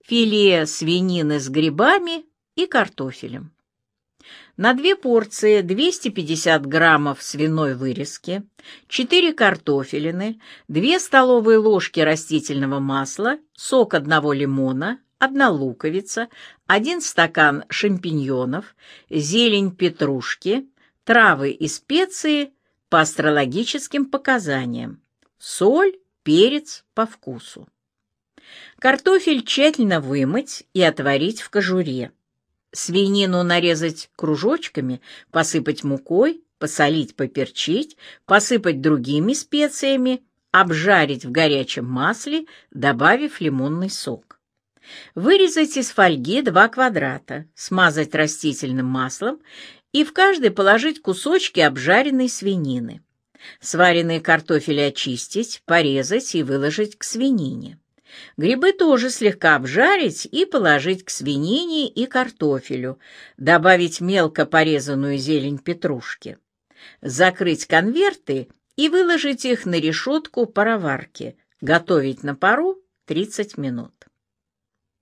филе свинины с грибами и картофелем. На 2 порции 250 граммов свиной вырезки, 4 картофелины, 2 столовые ложки растительного масла, сок 1 лимона, 1 луковица, 1 стакан шампиньонов, зелень петрушки, травы и специи по астрологическим показаниям, соль, перец по вкусу. Картофель тщательно вымыть и отварить в кожуре. Свинину нарезать кружочками, посыпать мукой, посолить, поперчить, посыпать другими специями, обжарить в горячем масле, добавив лимонный сок. Вырезать из фольги 2 квадрата, смазать растительным маслом и в каждый положить кусочки обжаренной свинины. Сваренный картофель очистить, порезать и выложить к свинине. Грибы тоже слегка обжарить и положить к свинине и картофелю, добавить мелко порезанную зелень петрушки. Закрыть конверты и выложить их на решетку пароварки. Готовить на пару 30 минут.